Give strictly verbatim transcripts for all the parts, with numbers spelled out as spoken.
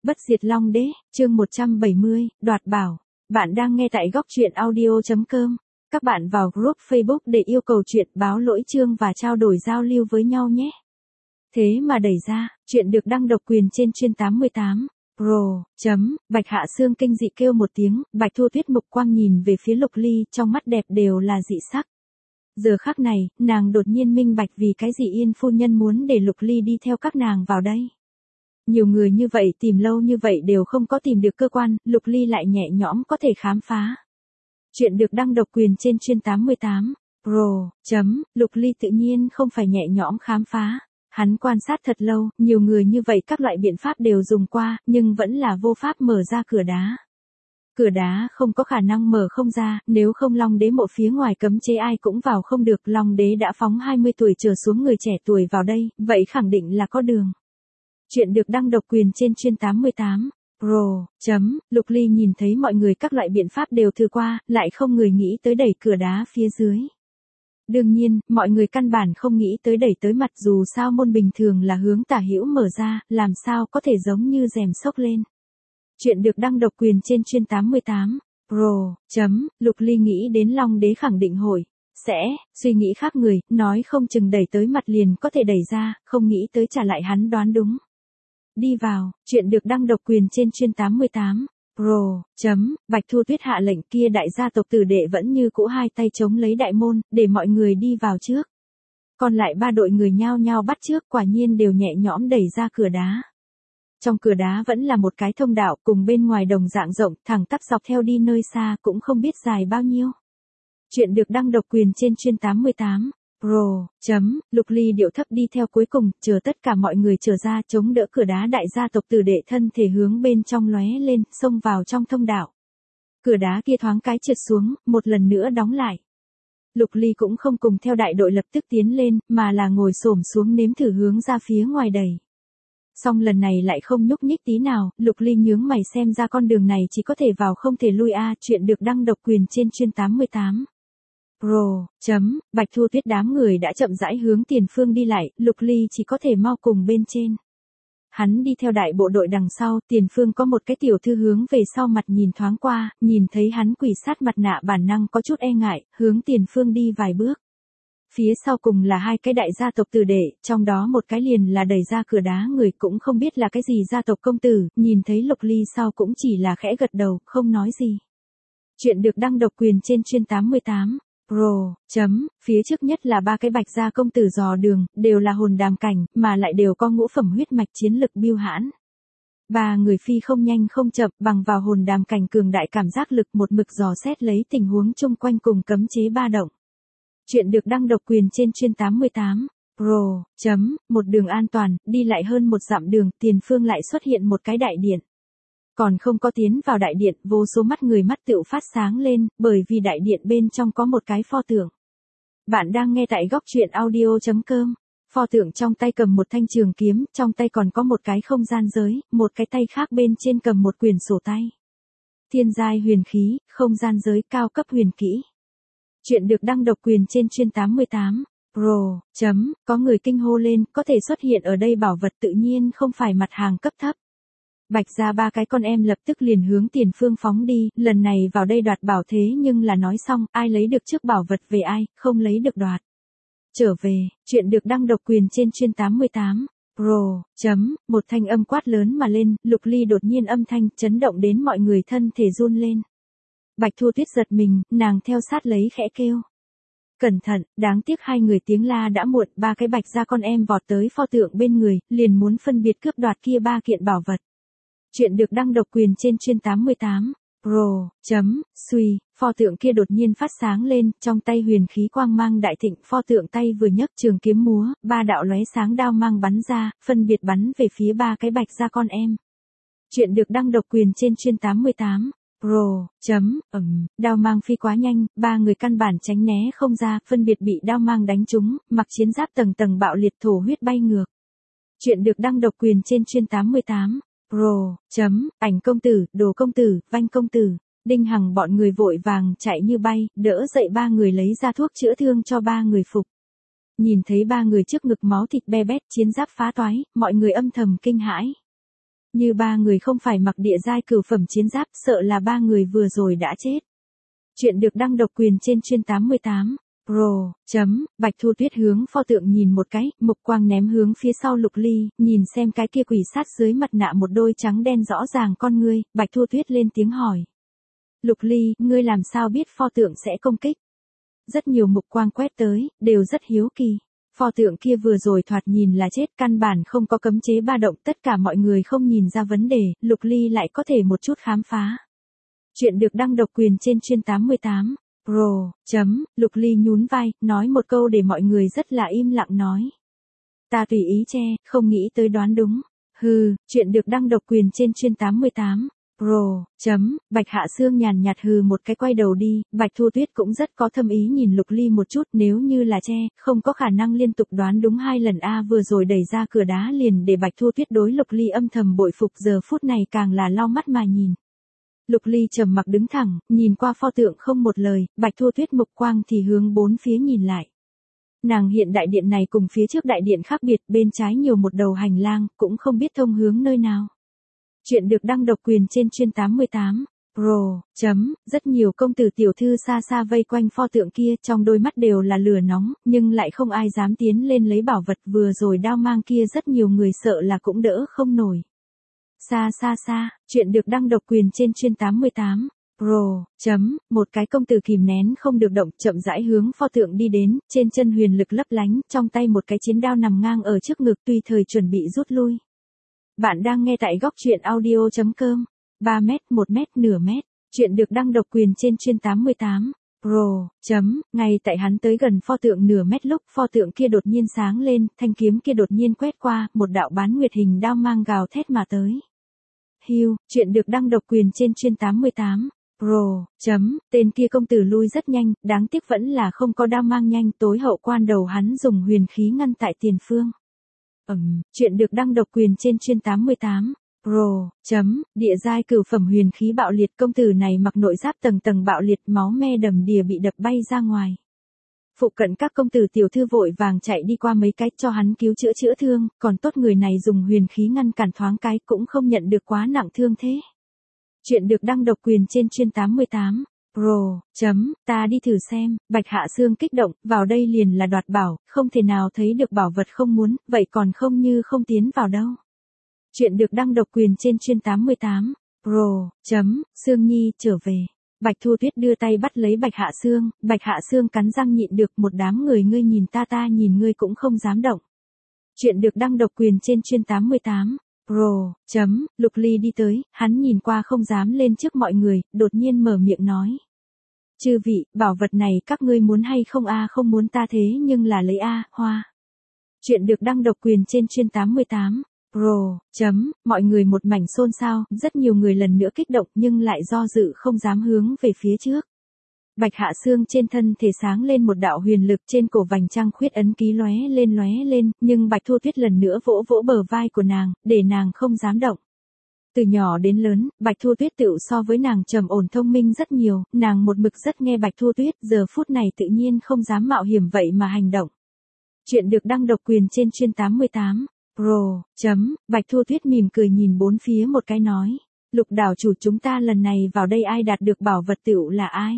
Bất diệt Long Đế, chương một trăm bảy mươi, đoạt bảo. Bạn đang nghe tại góc truyện audio chấm com. Các bạn vào group Facebook để yêu cầu chuyện báo lỗi chương và trao đổi giao lưu với nhau nhé. Thế mà đẩy ra, chuyện được đăng độc quyền trên chuyên tám mươi tám. Pro, chấm, Bạch Hạ Xương kinh dị kêu một tiếng, Bạch Thu Tuyết mục quang nhìn về phía Lục Ly, trong mắt đẹp đều là dị sắc. Giờ khắc này, nàng đột nhiên minh bạch vì cái gì Yên phu nhân muốn để Lục Ly đi theo các nàng vào đây. Nhiều người như vậy tìm lâu như vậy đều không có tìm được cơ quan, Lục Ly lại nhẹ nhõm có thể khám phá. Chuyện được đăng độc quyền trên chuyên tám mươi tám. Pro, chấm, Lục Ly tự nhiên không phải nhẹ nhõm khám phá. Hắn quan sát thật lâu, nhiều người như vậy các loại biện pháp đều dùng qua, nhưng vẫn là vô pháp mở ra cửa đá. Cửa đá không có khả năng mở không ra, nếu không Long Đế mộ phía ngoài cấm chế ai cũng vào không được. Long Đế đã phóng hai mươi tuổi trở xuống người trẻ tuổi vào đây, vậy khẳng định là có đường. Chuyện được đăng độc quyền trên chuyên tám mươi tám. Pro, chấm, Lục Ly nhìn thấy mọi người các loại biện pháp đều thử qua, lại không người nghĩ tới đẩy cửa đá phía dưới. Đương nhiên, mọi người căn bản không nghĩ tới đẩy tới mặt, dù sao môn bình thường là hướng tả hữu mở ra, làm sao có thể giống như rèm xốc lên. Chuyện được đăng độc quyền trên chuyên tám mươi tám. Pro, chấm, Lục Ly nghĩ đến Long Đế khẳng định hội sẽ suy nghĩ khác người, nói không chừng đẩy tới mặt liền có thể đẩy ra, không nghĩ tới trả lại hắn đoán đúng. Đi vào, chuyện được đăng độc quyền trên chuyên tám mươi tám. Pro, chấm, Bạch Thu Tuyết hạ lệnh kia đại gia tộc tử đệ vẫn như cũ hai tay chống lấy đại môn, để mọi người đi vào trước. Còn lại ba đội người nhao nhao bắt trước, quả nhiên đều nhẹ nhõm đẩy ra cửa đá. Trong cửa đá vẫn là một cái thông đạo cùng bên ngoài đồng dạng rộng, thẳng tắp dọc theo đi nơi xa cũng không biết dài bao nhiêu. Chuyện được đăng độc quyền trên chuyên tám mươi tám. Pro, chấm, Lục Ly điệu thấp đi theo cuối cùng, chờ tất cả mọi người trở ra chống đỡ cửa đá đại gia tộc tử đệ thân thể hướng bên trong lóe lên, xông vào trong thông đạo. Cửa đá kia thoáng cái trượt xuống, một lần nữa đóng lại. Lục Ly cũng không cùng theo đại đội lập tức tiến lên, mà là ngồi xổm xuống nếm thử hướng ra phía ngoài đẩy. Song lần này lại không nhúc nhích tí nào, Lục Ly nhướng mày xem ra con đường này chỉ có thể vào không thể lui a. À, chuyện được đăng độc quyền trên chuyên tám mươi tám. Pro, chấm, Bạch Thu Tuyết đám người đã chậm rãi hướng tiền phương đi lại, Lục Ly chỉ có thể mau cùng bên trên. Hắn đi theo đại bộ đội đằng sau, tiền phương có một cái tiểu thư hướng về sau mặt nhìn thoáng qua, nhìn thấy hắn quỳ sát mặt nạ bản năng có chút e ngại, hướng tiền phương đi vài bước. Phía sau cùng là hai cái đại gia tộc tử đệ, trong đó một cái liền là đẩy ra cửa đá người cũng không biết là cái gì gia tộc công tử, nhìn thấy Lục Ly sau cũng chỉ là khẽ gật đầu, không nói gì. Chuyện được đăng độc quyền trên chuyên tám mươi tám. Pro, chấm, phía trước nhất là ba cái bạch gia công tử dò đường, đều là hồn đàm cảnh, mà lại đều có ngũ phẩm huyết mạch chiến lực biêu hãn. Ba người phi không nhanh không chậm, bằng vào hồn đàm cảnh cường đại cảm giác lực một mực dò xét lấy tình huống chung quanh cùng cấm chế ba động. Chuyện được đăng độc quyền trên chuyên tám mươi tám. Pro, chấm, một đường an toàn, đi lại hơn một dặm đường, tiền phương lại xuất hiện một cái đại điện. Còn không có tiến vào đại điện, vô số mắt người mắt tựu phát sáng lên, bởi vì đại điện bên trong có một cái pho tượng. Bạn đang nghe tại góc truyện audio chấm com. Pho tượng trong tay cầm một thanh trường kiếm, trong tay còn có một cái không gian giới, một cái tay khác bên trên cầm một quyển sổ tay. Thiên giai huyền khí, không gian giới cao cấp huyền kỹ. Chuyện được đăng độc quyền trên chuyên tám mươi tám. Pro, chấm, có người kinh hô lên, có thể xuất hiện ở đây bảo vật tự nhiên không phải mặt hàng cấp thấp. Bạch ra ba cái con em lập tức liền hướng tiền phương phóng đi, lần này vào đây đoạt bảo thế nhưng là nói xong, ai lấy được trước bảo vật về ai, không lấy được đoạt. Trở về, chuyện được đăng độc quyền trên chuyên tám mươi tám. Pro, chấm, một thanh âm quát lớn mà lên, Lục Ly đột nhiên âm thanh, chấn động đến mọi người thân thể run lên. Bạch Thu Tuyết giật mình, nàng theo sát lấy khẽ kêu. Cẩn thận, đáng tiếc hai người tiếng la đã muộn, ba cái bạch ra con em vọt tới pho tượng bên người, liền muốn phân biệt cướp đoạt kia ba kiện bảo vật. Chuyện được đăng độc quyền trên chuyên tám mươi tám. Pro, chấm, suy, pho tượng kia đột nhiên phát sáng lên, trong tay huyền khí quang mang đại thịnh, pho tượng tay vừa nhấc trường kiếm múa, ba đạo lóe sáng đao mang bắn ra, phân biệt bắn về phía ba cái bạch ra con em. Chuyện được đăng độc quyền trên chuyên tám mươi tám. Pro, chấm, ầm, đao mang phi quá nhanh, ba người căn bản tránh né không ra, phân biệt bị đao mang đánh trúng, mặc chiến giáp tầng tầng bạo liệt thổ huyết bay ngược. Chuyện được đăng độc quyền trên chuyên tám mươi tám. Pro, chấm, ảnh công tử, đồ công tử, vanh công tử, Đinh Hằng bọn người vội vàng chạy như bay, đỡ dậy ba người lấy ra thuốc chữa thương cho ba người phục. Nhìn thấy ba người trước ngực máu thịt be bét, chiến giáp phá toái, mọi người âm thầm kinh hãi. Như ba người không phải mặc địa giai cửu phẩm chiến giáp, sợ là ba người vừa rồi đã chết. Chuyện được đăng độc quyền trên chuyên tám mươi tám. Pro, chấm, Bạch Thu Tuyết hướng pho tượng nhìn một cái, mục quang ném hướng phía sau Lục Ly, nhìn xem cái kia quỷ sát dưới mặt nạ một đôi trắng đen rõ ràng con ngươi, Bạch Thu Tuyết lên tiếng hỏi. Lục Ly, ngươi làm sao biết pho tượng sẽ công kích? Rất nhiều mục quang quét tới, đều rất hiếu kỳ. Pho tượng kia vừa rồi thoạt nhìn là chết, căn bản không có cấm chế ba động, tất cả mọi người không nhìn ra vấn đề, Lục Ly lại có thể một chút khám phá. Chuyện được đăng độc quyền trên chuyên tám mươi tám. Pro, chấm, Lục Ly nhún vai, nói một câu để mọi người rất là im lặng nói. Ta tùy ý che, không nghĩ tới đoán đúng. Hừ, chuyện được đăng độc quyền trên chuyên tám mươi tám. Pro, chấm, Bạch Hạ Sương nhàn nhạt hừ một cái quay đầu đi, Bạch Thu Tuyết cũng rất có thâm ý nhìn Lục Ly một chút, nếu như là che, không có khả năng liên tục đoán đúng hai lần a vừa rồi đẩy ra cửa đá liền để Bạch Thu Tuyết đối Lục Ly âm thầm bội phục, giờ phút này càng là lau mắt mà nhìn. Lục Ly trầm mặc đứng thẳng, nhìn qua pho tượng không một lời, Bạch Thu Tuyết mục quang thì hướng bốn phía nhìn lại. Nàng hiện đại điện này cùng phía trước đại điện khác biệt, bên trái nhiều một đầu hành lang, cũng không biết thông hướng nơi nào. Chuyện được đăng độc quyền trên chuyên tám mươi tám. Pro, chấm, rất nhiều công tử tiểu thư xa xa vây quanh pho tượng kia, trong đôi mắt đều là lửa nóng, nhưng lại không ai dám tiến lên lấy bảo vật, vừa rồi đao mang kia rất nhiều người sợ là cũng đỡ không nổi. Xa xa xa, chuyện được đăng độc quyền trên chuyên tám mươi tám. Pro, chấm, một cái công tử kìm nén không được động, chậm rãi hướng pho tượng đi đến, trên chân huyền lực lấp lánh, trong tay một cái chiến đao nằm ngang ở trước ngực, tùy thời chuẩn bị rút lui. Bạn đang nghe tại góc truyện audio chấm com. ba mét, một mét, nửa mét. Chuyện được đăng độc quyền trên chuyên tám mươi tám. Pro, chấm, ngay tại hắn tới gần pho tượng nửa mét lúc pho tượng kia đột nhiên sáng lên, thanh kiếm kia đột nhiên quét qua, một đạo bán nguyệt hình đao mang gào thét mà tới. Hiu, chuyện được đăng độc quyền trên chuyên tám mươi tám. Pro, chấm, tên kia công tử lui rất nhanh, đáng tiếc vẫn là không có đao mang nhanh, tối hậu quan đầu hắn dùng huyền khí ngăn tại tiền phương. Ừm, chuyện được đăng độc quyền trên chuyên tám mươi tám. Pro, chấm, địa giai cửu phẩm huyền khí bạo liệt, công tử này mặc nội giáp tầng tầng bạo liệt, máu me đầm đìa bị đập bay ra ngoài. Phụ cận các công tử tiểu thư vội vàng chạy đi qua mấy cái cho hắn cứu chữa chữa thương, còn tốt người này dùng huyền khí ngăn cản thoáng cái cũng không nhận được quá nặng thương thế. Chuyện được đăng độc quyền trên chuyên tám mươi tám. Pro, chấm, ta đi thử xem, Bạch Hạ Sương kích động, vào đây liền là đoạt bảo, không thể nào thấy được bảo vật không muốn, vậy còn không như không tiến vào đâu. Chuyện được đăng độc quyền trên chuyên tám mươi tám. Pro, chấm, Sương Nhi, trở về. Bạch Thu Tuyết đưa tay bắt lấy Bạch Hạ Sương, Bạch Hạ Sương cắn răng nhịn được, một đám người ngươi nhìn ta ta nhìn ngươi cũng không dám động. Chuyện được đăng độc quyền trên chuyên tám mươi tám. Pro, chấm, Lục Ly đi tới, hắn nhìn qua không dám lên trước mọi người, đột nhiên mở miệng nói. Chư vị, bảo vật này các ngươi muốn hay không a không muốn ta thế nhưng là lấy a, hoa. Chuyện được đăng độc quyền trên chuyên tám mươi tám. Pro, chấm, mọi người một mảnh xôn xao, rất nhiều người lần nữa kích động nhưng lại do dự không dám hướng về phía trước. Bạch Hạ Sương trên thân thể sáng lên một đạo huyền lực, trên cổ vành trăng khuyết ấn ký lóe lên lóe lên, nhưng Bạch Thu Tuyết lần nữa vỗ vỗ bờ vai của nàng, để nàng không dám động. Từ nhỏ đến lớn, Bạch Thu Tuyết tự so với nàng trầm ổn thông minh rất nhiều, nàng một mực rất nghe Bạch Thu Tuyết, giờ phút này tự nhiên không dám mạo hiểm vậy mà hành động. Chuyện được đăng độc quyền trên chuyên tám mươi tám. Pro, chấm, Bạch Thu Tuyết mỉm cười nhìn bốn phía một cái nói. Lục đảo chủ chúng ta lần này vào đây ai đạt được bảo vật tựu là ai?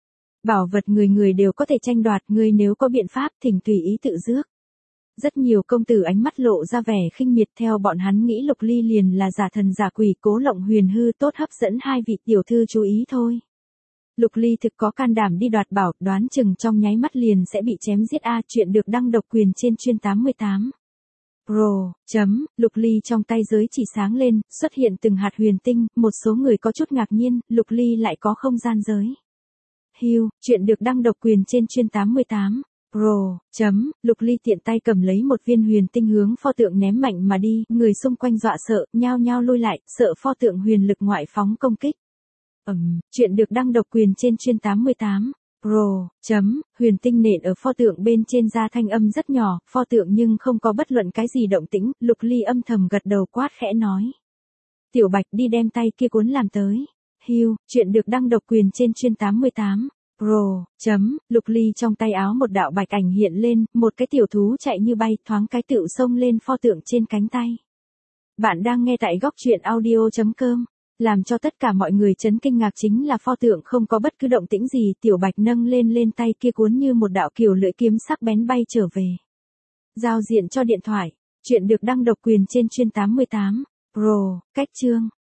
Bảo vật người người đều có thể tranh đoạt, ngươi nếu có biện pháp thỉnh tùy ý tự rước. Rất nhiều công tử ánh mắt lộ ra vẻ khinh miệt, theo bọn hắn nghĩ Lục Ly liền là giả thần giả quỷ cố lộng huyền hư tốt hấp dẫn hai vị tiểu thư chú ý thôi. Lục Ly thực có can đảm đi đoạt bảo, đoán chừng trong nháy mắt liền sẽ bị chém giết a. Chuyện được đăng độc quyền trên chuyên tám mươi tám. Pro, chấm, Lục Ly trong tay giới chỉ sáng lên, xuất hiện từng hạt huyền tinh, một số người có chút ngạc nhiên, Lục Ly lại có không gian giới. Hiu, chuyện được đăng độc quyền trên chuyên tám mươi tám. Pro, chấm, Lục Ly tiện tay cầm lấy một viên huyền tinh hướng pho tượng ném mạnh mà đi, người xung quanh dọa sợ, nhao nhao lui lại, sợ pho tượng huyền lực ngoại phóng công kích. Ừm, chuyện được đăng độc quyền trên chuyên tám mươi tám. Pro, chấm, huyền tinh nện ở pho tượng bên trên ra thanh âm rất nhỏ, pho tượng nhưng không có bất luận cái gì động tĩnh, Lục Ly âm thầm gật đầu quát khẽ nói. Tiểu Bạch đi đem tay kia cuốn làm tới. Hiu, chuyện được đăng độc quyền trên chuyên tám mươi tám. Pro, chấm, Lục Ly trong tay áo một đạo bạch ảnh hiện lên, một cái tiểu thú chạy như bay, thoáng cái tựu xông lên pho tượng trên cánh tay. Bạn đang nghe tại góc truyện audio chấm com. Làm cho tất cả mọi người chấn kinh ngạc chính là pho tượng không có bất cứ động tĩnh gì, Tiểu Bạch nâng lên lên tay kia cuốn như một đạo kiều lưỡi kiếm sắc bén bay trở về. Giao diện cho điện thoại. Chuyện được đăng độc quyền trên chuyên tám mươi tám. Pro, cách chương.